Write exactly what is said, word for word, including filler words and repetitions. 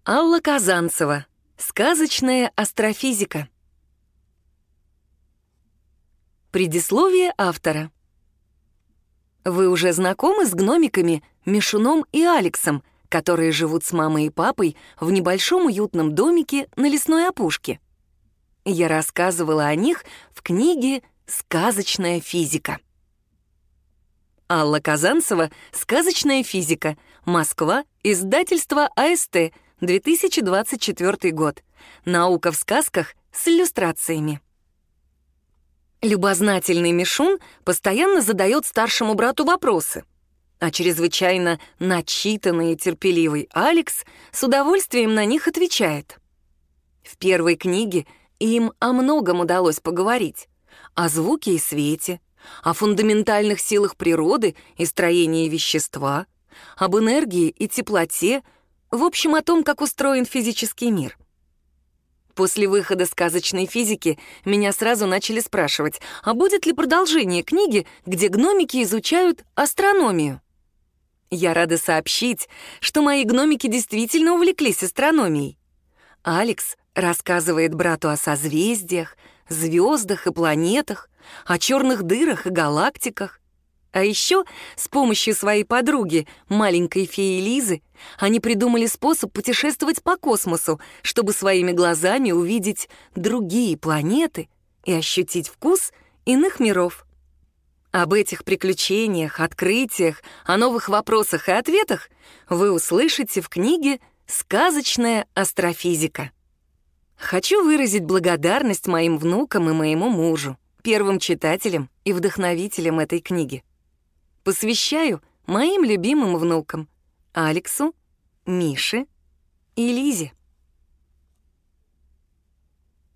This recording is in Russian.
Алла Казанцева. Сказочная астрофизика. Предисловие автора. Вы уже знакомы с гномиками Мишуном и Алексом, которые живут с мамой и папой в небольшом уютном домике на лесной опушке? Я рассказывала о них в книге «Сказочная физика». Алла Казанцева. «Сказочная физика». Москва. Издательство АСТ. две тысячи двадцать четвёртый год. Наука в сказках с иллюстрациями. Любознательный Мишун постоянно задает старшему брату вопросы, а чрезвычайно начитанный и терпеливый Алекс с удовольствием на них отвечает. В первой книге им о многом удалось поговорить: о звуке и свете, о фундаментальных силах природы и строении вещества, об энергии и теплоте, в общем, о том, как устроен физический мир. После выхода сказочной физики меня сразу начали спрашивать, а будет ли продолжение книги, где гномики изучают астрономию. Я рада сообщить, что мои гномики действительно увлеклись астрономией. Алекс рассказывает брату о созвездиях, звездах и планетах, о черных дырах и галактиках. А еще с помощью своей подруги, маленькой феи Лизы, они придумали способ путешествовать по космосу, чтобы своими глазами увидеть другие планеты и ощутить вкус иных миров. Об этих приключениях, открытиях, о новых вопросах и ответах вы услышите в книге «Сказочная астрофизика». Хочу выразить благодарность моим внукам и моему мужу, первым читателям и вдохновителям этой книги. Посвящаю моим любимым внукам Алексу, Мише и Лизе.